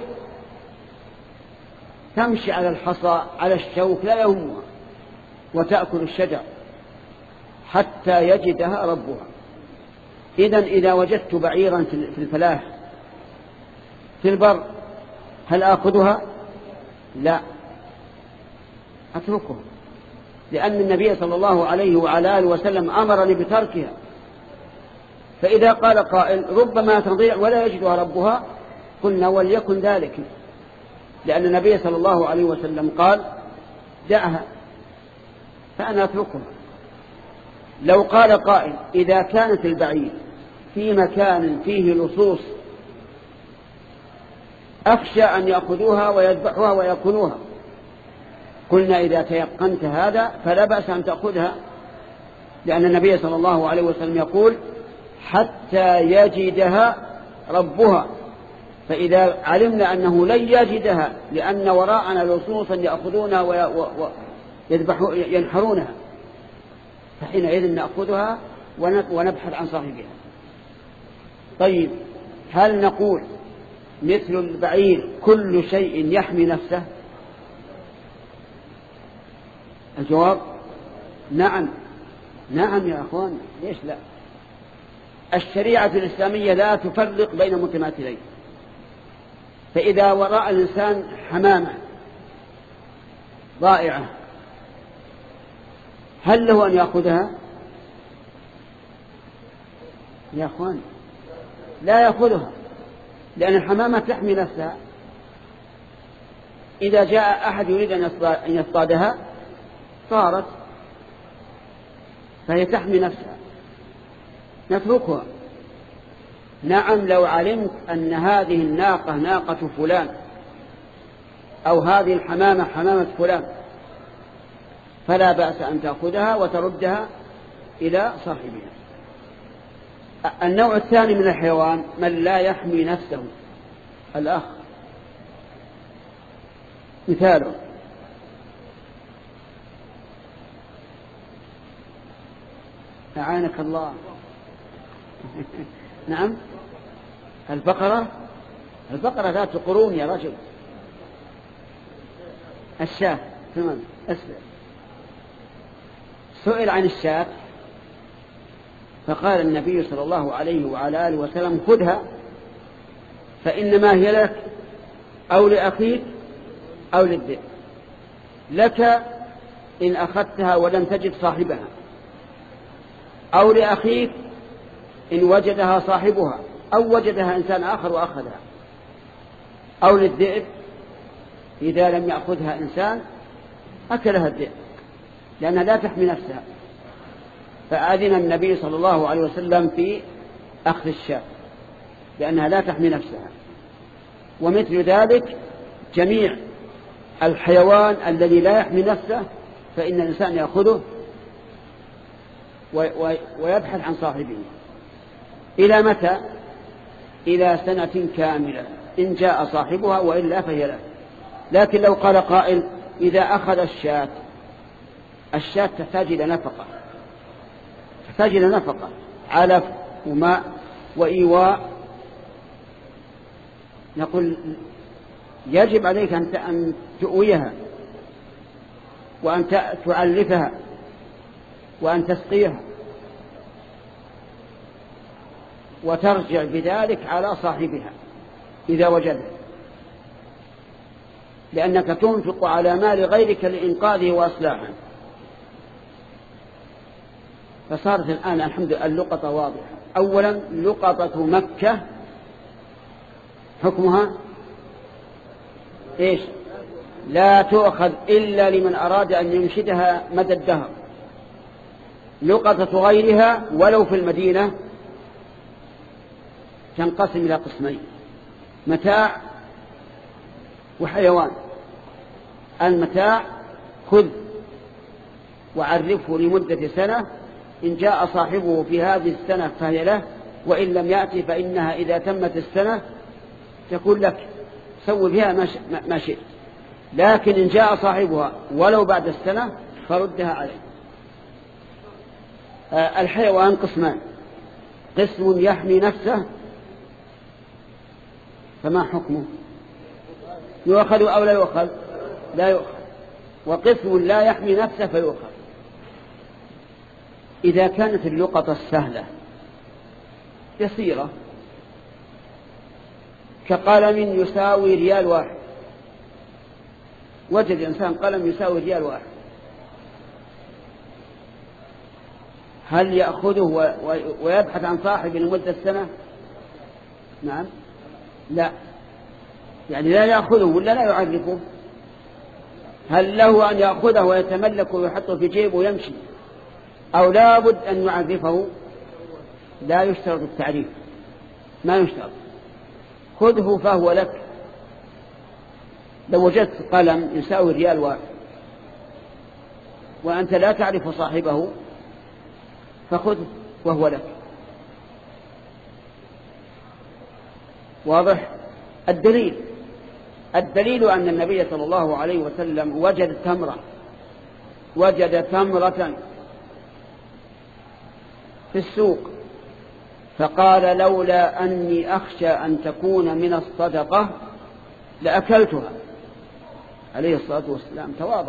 Speaker 1: تمشي على الحصى على الشوك لا يهمها، وتأكل الشجر حتى يجدها ربها. إذن إذا وجدت بعيرا في الفلاح في البر هل آخذها؟ لا، أتركها، لأن النبي صلى الله عليه وعلى آله وسلم أمرني بتركها. فإذا قال قائل ربما تضيع ولا يجدها ربها، قلنا وليكن ذلك، لأن النبي صلى الله عليه وسلم قال دعها، فأنا أتركها. لو قال قائل إذا كانت البعير في مكان فيه لصوص أخشى أن يأخذوها ويذبحوها ويأكلوها. قلنا إذا تيقنت هذا فلا بأس أن تأخذها، لأن النبي صلى الله عليه وسلم يقول حتى يجدها ربها، فإذا علمنا أنه لن يجدها لأن وراءنا لصوصا يأخذونها وينحرونها، فحينئذ نأخذها ونبحث عن صاحبها. طيب، هل نقول مثل البعير كل شيء يحمي نفسه؟ الجواب نعم. نعم يا أخوان، ليش لا؟ الشريعة الإسلامية لا تفرق بين متماثلين، فإذا وراء الإنسان حمامة ضائعة هل له أن يأخذها؟ يا أخوان لا يأخذها، لأن الحمامة تحمي نفسها. إذا جاء أحد يريد أن يصطادها صارت، فهي تحمي نفسها، نتركها. نعم، لو علمت أن هذه الناقة ناقة فلان أو هذه الحمامة حمامة فلان فلا بأس أن تأخذها وتردها إلى صاحبها. النوع الثاني من الحيوان من لا يحمي نفسه، الأخ مثاله أعانك الله. نعم، البقرة البقرة ذات قرون يا رجل. الشاة تمام. أسفل سئل عن الشاة فقال النبي صلى الله عليه وعلى آله وسلم خذها فإنما هي لك أو لأخيك أو للذئب، لك إن أخذتها ولم تجد صاحبها، أو لأخيك إن وجدها صاحبها أو وجدها إنسان آخر وأخذها، أو للذئب إذا لم يأخذها إنسان أكلها الذئب لأنها لا تحمي نفسها. فأذن النبي صلى الله عليه وسلم في أخذ الشاة لأنها لا تحمي نفسها. ومثل ذلك جميع الحيوان الذي لا يحمي نفسه فإن الإنسان يأخذه ويبحث عن صاحبه. إلى متى؟ إلى سنة كاملة إن جاء صاحبها، وإلا فهي له. لكن لو قال قائل إذا أخذ الشاة، الشاة تحتاج إلى نفقة، تحتاج إلى نفقة، علف وماء وإيواء، نقول يجب عليك أن تؤويها وأن تعلفها وأن تسقيها وترجع بذلك على صاحبها إذا وجدها، لأنك تنفق على مال غيرك لإنقاذه وإصلاحه. فصارت الآن الحمد لله اللقطة واضحة. أولا لقطة مكة حكمها إيش؟ لا تؤخذ إلا لمن أراد أن ينشدها مدى الدهر. لقطة غيرها ولو في المدينة تنقسم إلى قسمين: متاع وحيوان. المتاع خذ وعرفه لمدة سنة، إن جاء صاحبه في هذه السنة فهي له، وإن لم يأتي فإنها إذا تمت السنة تكون لك، سوي بها ما شئت. لكن إن جاء صاحبها ولو بعد السنة فردها عليه. الحيوان قسمان: قسم يحمي نفسه فما حكمه؟ يؤخذ أو لا يؤخذ؟ لا يؤخذ. وقسم لا يحمي نفسه فيؤخذ. إذا كانت اللقطة السهلة يسيرة كقلم يساوي ريال واحد، وجد إنسان قلم يساوي ريال واحد، هل يأخذه ويبحث عن صاحب لمدة سنة؟ نعم. لا، يعني لا يأخذه ولا لا يعرفه. هل له أن يأخذه ويتملكه ويحطه في جيبه ويمشي، أو لا بد أن يعرفه؟ لا يشترط التعريف، ما يشترط. خذه فهو لك لو وجدت قلم يساوي ريال واحد وأنت لا تعرف صاحبه فخذه وهو لك. واضح؟ الدليل الدليل أن النبي صلى الله عليه وسلم وجد تمرة وجد تمرة في السوق فقال لولا أني أخشى أن تكون من الصدقة لأكلتها، عليه الصلاة والسلام تواضع،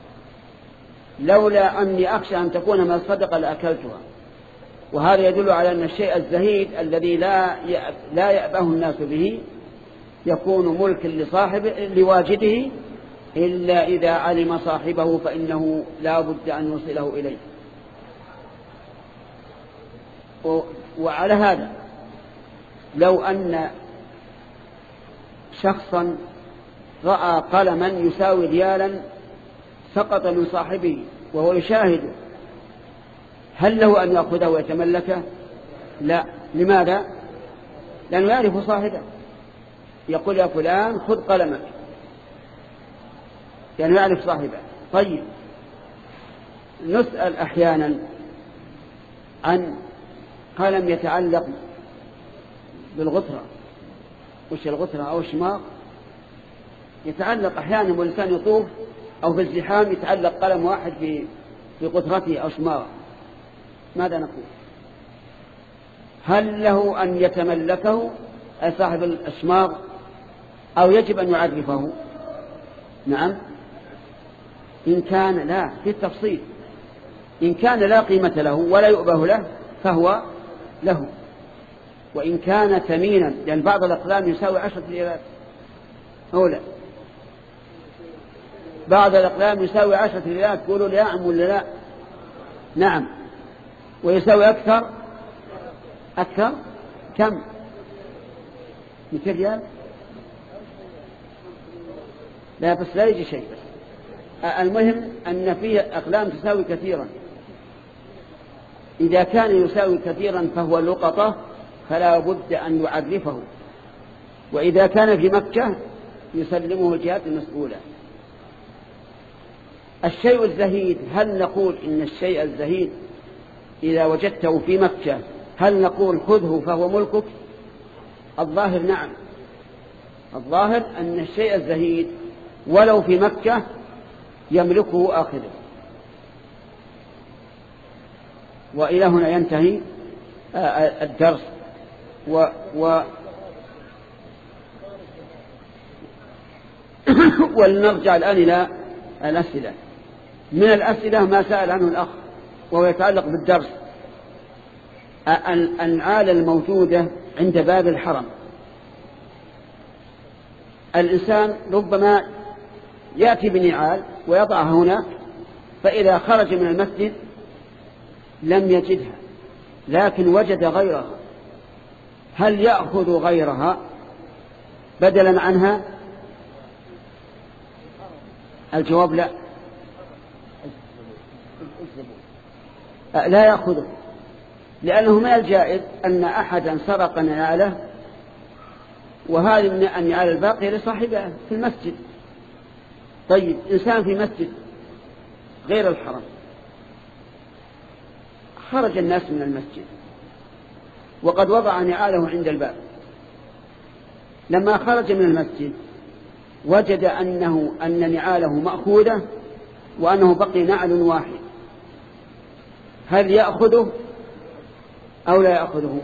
Speaker 1: لولا أني أخشى أن تكون من الصدقة لأكلتها. وهذا يدل على أن الشيء الزهيد الذي لا لا يأبه الناس به يكون ملك لصاحبه لواجده إلا إذا علم صاحبه فإنه لا بد أن يوصله إليه. وعلى هذا لو أن شخصا رأى قلما يساوي ريالا سقط من صاحبه وهو يشاهده، هل له أن يأخذه ويتملكه؟ لا. لماذا؟ لأنه يعرف صاحبه، يقول يا فلان خذ قلمك، لأنه يعرف صاحبه. طيب نسأل أحيانا عن قلم يتعلق بالغترة، وش الغترة أو الشماغ، يتعلق أحيانا والإنسان يطوف أو في الزحام يتعلق قلم واحد في في قطرته أو شماغه، ماذا نقول؟ هل له أن يتملكه صاحب الشماغ أو يجب أن يعرفه؟ نعم، إن كان لا، في التفصيل، إن كان لا قيمة له ولا يؤبه له فهو له. وإن كان ثمينا، لأن بعض الأقلام يساوي عشرة ريالات أو لا، بعض الأقلام يساوي عشرة ريالات، تقولوا لي نعم ولا لا؟ نعم. ويساوي أكثر أكثر كم؟ مئة ريال؟ لا بس لا يجي شيء. بس المهم أن فيه أقلام تساوي كثيرا، إذا كان يساوي كثيرا فهو لقطة فلا بد أن يعرفه، وإذا كان في مكة يسلمه الجهات المسؤولة. الشيء الزهيد، هل نقول إن الشيء الزهيد إذا وجدته في مكة هل نقول خذه فهو ملكك؟ الظاهر نعم، الظاهر أن الشيء الزهيد ولو في مكة يملكه آخذه. وإلى هنا ينتهي الدرس. و, و ولنرجع الآن إلى الأسئلة. من الأسئلة ما سأل عنه الأخ وهو يتعلق بالدرس، النعال الموجودة عند باب الحرم. الإنسان ربما يأتي بنعال ويضعها هناك، فإذا خرج من المسجد لم يجدها لكن وجد غيرها، هل يأخذ غيرها بدلا عنها؟ الجواب لا، لا يأخذه، لأنه من الجائز أن أحدا سرق نعاله وهذه من النعال الباقية لصاحبها في المسجد. طيب إنسان في مسجد غير الحرم، خرج الناس من المسجد وقد وضع نعاله عند الباب، لما خرج من المسجد وجد أنه أن نعاله مأخوذة وأنه بقي نعل واحد، هل يأخذه أو لا يأخذه؟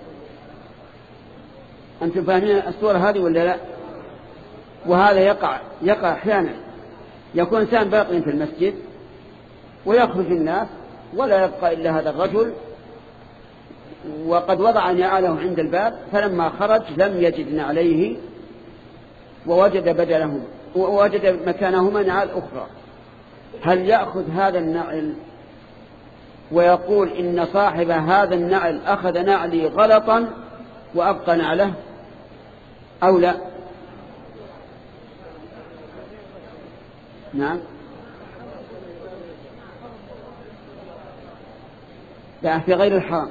Speaker 1: أنتم فاهمين الصورة هذه ولا لا؟ وهذا يقع يقع أحيانا، يكون إنسان باقي في المسجد ويخرج الناس ولا يبقى إلا هذا الرجل وقد وضع نعاله عند الباب، فلما خرج لم يجد نعليه ووجد بدلهما ووجد مكانهما نعال أخرى، هل يأخذ هذا النعل ويقول إن صاحب هذا النعل أخذ نعلي غلطا وأبقى نعله أو لا؟ نعم، لا في غير الحرام.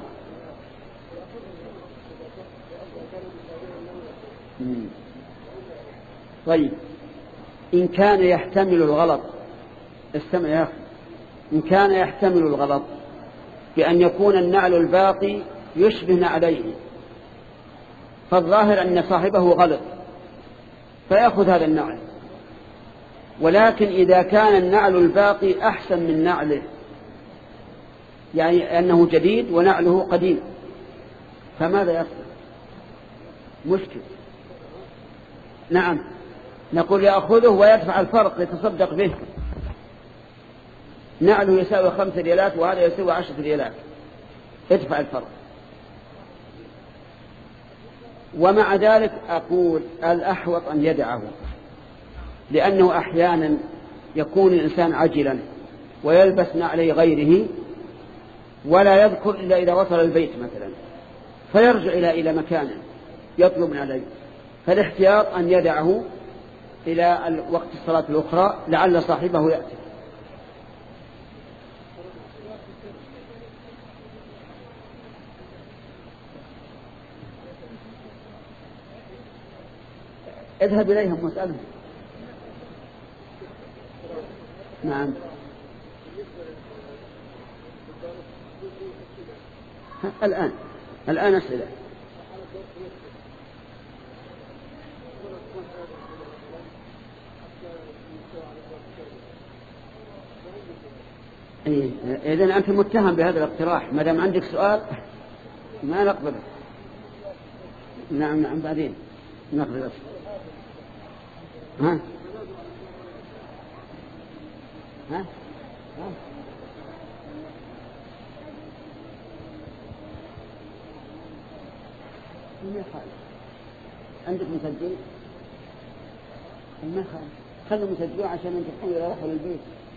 Speaker 1: طيب إن كان يحتمل الغلط، استمع يا أخي، إن كان يحتمل الغلط بأن يكون النعل الباقي يشبه نعليه، فالظاهر أن صاحبه غلط فيأخذ هذا النعل. ولكن إذا كان النعل الباقي أحسن من نعله، يعني أنه جديد ونعله قديم، فماذا يصنع؟ مشكل. نعم، نقول يأخذه ويدفع الفرق يتصدق به. نعله يساوي خمس ريالات وهذا يساوي عشرة ريالات، ادفع الفرق. ومع ذلك أقول الأحوط أن يدعه، لأنه أحيانا يكون الإنسان عجلا ويلبس نعلي غيره ولا يذكر إلا إذا وصل البيت مثلا، فيرجع إلى إلى مكانه يطلب نعلي، فالاحتياط أن يدعه إلى وقت الصلاة الأخرى لعل صاحبه يأتي. اذهب إليهم واسألهم. نعم. الآن الآن أسئلة. إيه. إذن أنت متهم بهذا الاقتراح، ما دام عندك سؤال ما نقبله. نعم نعم بعدين نقبله. ها ها ها ما خالف. عندك مسجل؟ ما خالف، خلوا مسجلوا عشان انت تقول يروحوا للبيت.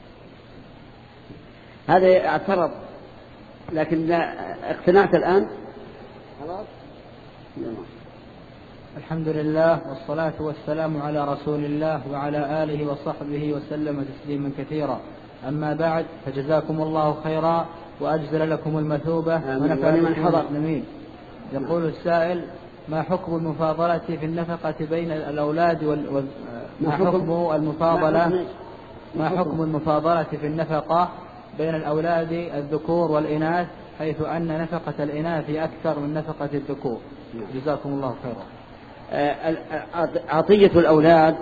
Speaker 1: هذا اعترض لكن اقتنعت الآن خلاص.
Speaker 2: الحمد لله والصلاة والسلام على رسول الله وعلى آله وصحبه وسلم تسليما كثيرا. أما بعد، فجزاكم الله خيرا وأجزل لكم المثوبة ونفعكم المسلمين. يقول السائل: ما حكم المفاضلة في النفقة بين الأولاد وال... ما حكم المفاضلة ما حكم المفاضلة في النفقة بين الأولاد الذكور والإناث، حيث أن نفقة الإناث أكثر من نفقة الذكور؟ جزاكم الله خيرا.
Speaker 1: عطية الأولاد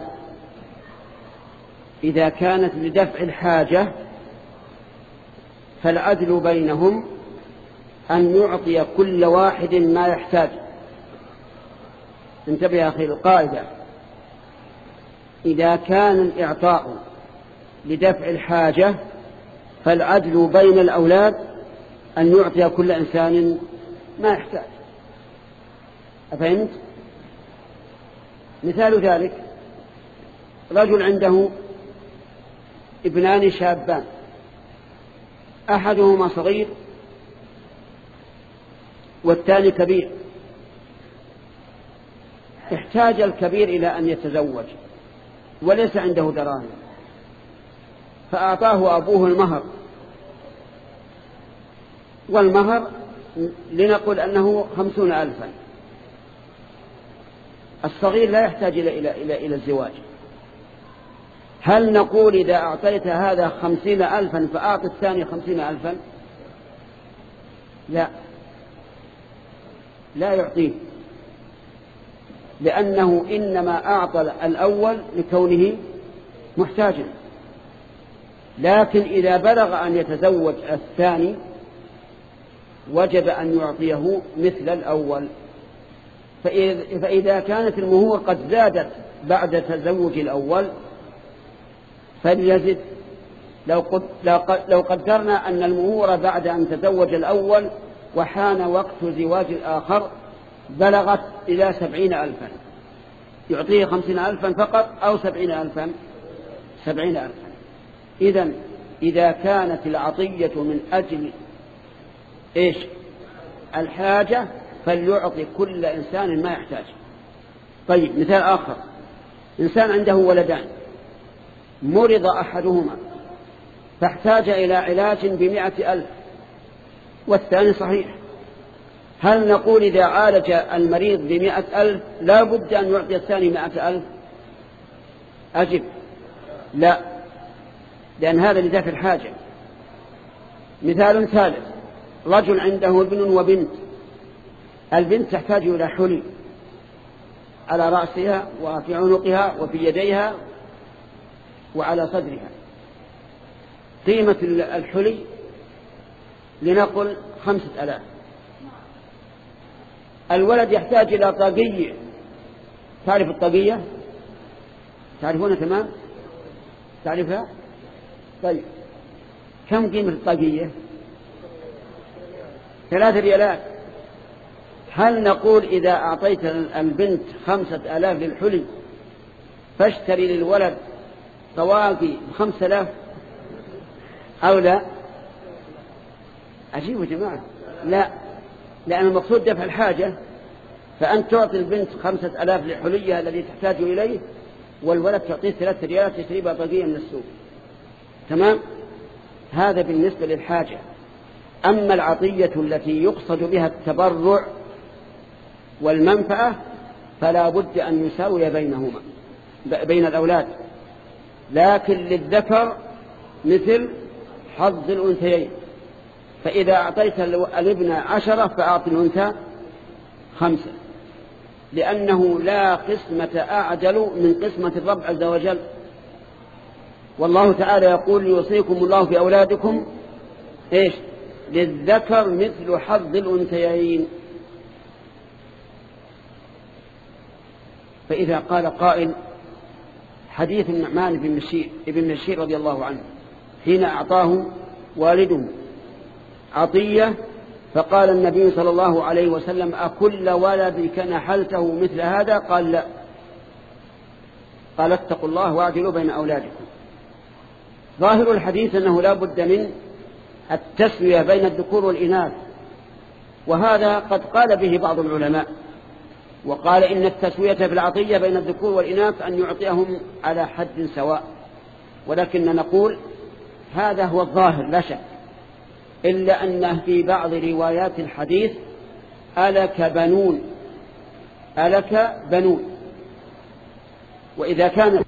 Speaker 1: إذا كانت لدفع الحاجة فالعدل بينهم أن يعطي كل واحد ما يحتاج. انتبه يا أخي القاعدة: إذا كان الإعطاء لدفع الحاجة فالعدل بين الأولاد أن يعطي كل إنسان ما يحتاج. أفهمت؟ مثال ذلك: رجل عنده ابنان شابان، أحدهما صغير والثاني كبير، احتاج الكبير إلى أن يتزوج وليس عنده دراهم، فأعطاه أبوه المهر، والمهر لنقل أنه خمسون ألفا. الصغير لا يحتاج إلى, إلى, إلى, إلى الزواج. هل نقول إذا أعطيت هذا خمسين ألفا فأعطي الثاني خمسين ألفا؟ لا، لا يعطيه، لأنه إنما أعطى الأول لكونه محتاجا، لكن إذا بلغ أن يتزوج الثاني وجب أن يعطيه مثل الأول. فإذا كانت المهور قد زادت بعد تزوج الأول فليزد. لو قدرنا أن المهور بعد أن تزوج الأول وحان وقت زواج الآخر بلغت إلى سبعين ألفا، يعطيه خمسين ألفا فقط أو سبعين ألفا؟ سبعين ألفا. إذن إذا كانت العطية من أجل إيش؟ الحاجة فليعطي كل إنسان ما يحتاج. طيب مثال آخر: إنسان عنده ولدان، مرض أحدهما فاحتاج إلى علاج بمئة ألف والثاني صحيح، هل نقول إذا عالج المريض بمئة ألف لا بد أن يعطي الثاني مئة ألف؟ أجب: لا، لأن هذا لدافع الحاجة. مثال ثالث: رجل عنده ابن وبنت، البنت تحتاج إلى حلي على رأسها وفي عنقها وفي يديها وعلى صدرها، قيمة الحلي لنقل خمسة ألاف. الولد يحتاج إلى طاقية، تعرف الطاقية؟ تعرفونها تمام؟ تعرفها؟ طيب، كم قيمة الطاقية؟ ثلاثة ريالات. هل نقول إذا أعطيت البنت خمسة آلاف للحلي فاشتري للولد طواقي بخمسة آلاف أو لا؟ عجيب يا جماعة. لا، لأن المقصود دفع الحاجة، فأنت تعطي البنت خمسة آلاف لحليها الذي تحتاج إليه، والولد تعطيه ثلاثة ريالات يشتري بطاقية من السوق. تمام؟ هذا بالنسبة للحاجة. أما العطية التي يقصد بها التبرع والمنفعة فلا بد أن يساوي بينهما بين الأولاد، لكن للذكر مثل حظ الأنثيين. فإذا أعطيت الابن عشرة فأعطي الأنثى خمسة، لأنه لا قسمة أعدل من قسمة الرب عز وجل. والله تعالى يقول: يوصيكم الله في أولادكم إيش؟ للذكر مثل حظ الأنثيين. فإذا قال قائل: حديث النعمان بن بشير ابن بشير رضي الله عنه حين أعطاه والده عطية فقال النبي صلى الله عليه وسلم: أكل ولدك نحلته مثل هذا؟ قال: لا. قال: اتقوا الله واعدلوا بين أولادكم. ظاهر الحديث أنه لا بد من التسوية بين الذكور والإناث، وهذا قد قال به بعض العلماء، وقال إن التسوية في العطية بين الذكور والإناث أن يعطيهم على حد سواء، ولكن نقول هذا هو الظاهر لا شك، إلا أنه في بعض روايات الحديث ألك بنون، ألك بنون. وإذا كان